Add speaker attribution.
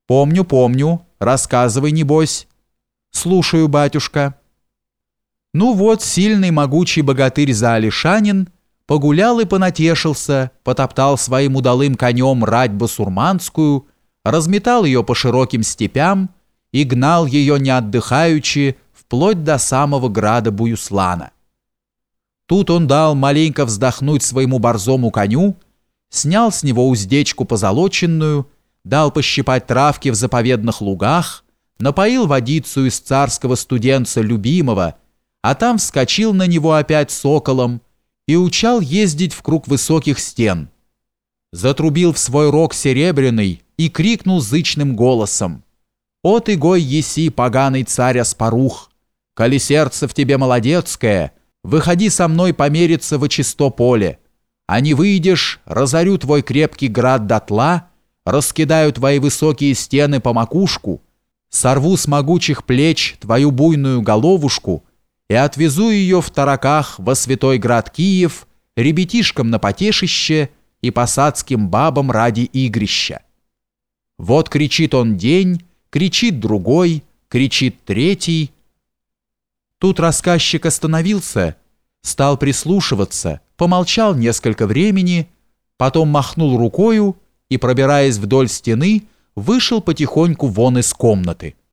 Speaker 1: Помню, помню. Рассказывай, небось. Слушаю, батюшка. Ну вот, сильный могучий богатырь Заалишанин погулял и понатешился, потоптал своим удалым конем рать басурманскую, разметал ее по широким степям и гнал ее не отдыхаючи вплоть до самого града Буюслана. Тут он дал маленько вздохнуть своему борзому коню, снял с него уздечку позолоченную, дал пощипать травки в заповедных лугах, напоил водицу из царского студенца любимого, а там вскочил на него опять соколом и учал ездить в круг высоких стен. Затрубил в свой рог серебряный и крикнул зычным голосом: «О ты, гой еси, поганый царь Аспарух! Коли сердце в тебе молодецкое, выходи со мной помериться во чисто поле, а не выйдешь, разорю твой крепкий град дотла, раскидаю твои высокие стены по макушку, сорву с могучих плеч твою буйную головушку и отвезу ее в тараках во святой град Киев ребятишкам на потешище и посадским бабам ради игрища». Вот кричит он день, кричит другой, кричит третий. Тут рассказчик остановился, стал прислушиваться, помолчал несколько времени, потом махнул рукою и, пробираясь вдоль стены, вышел потихоньку вон из комнаты.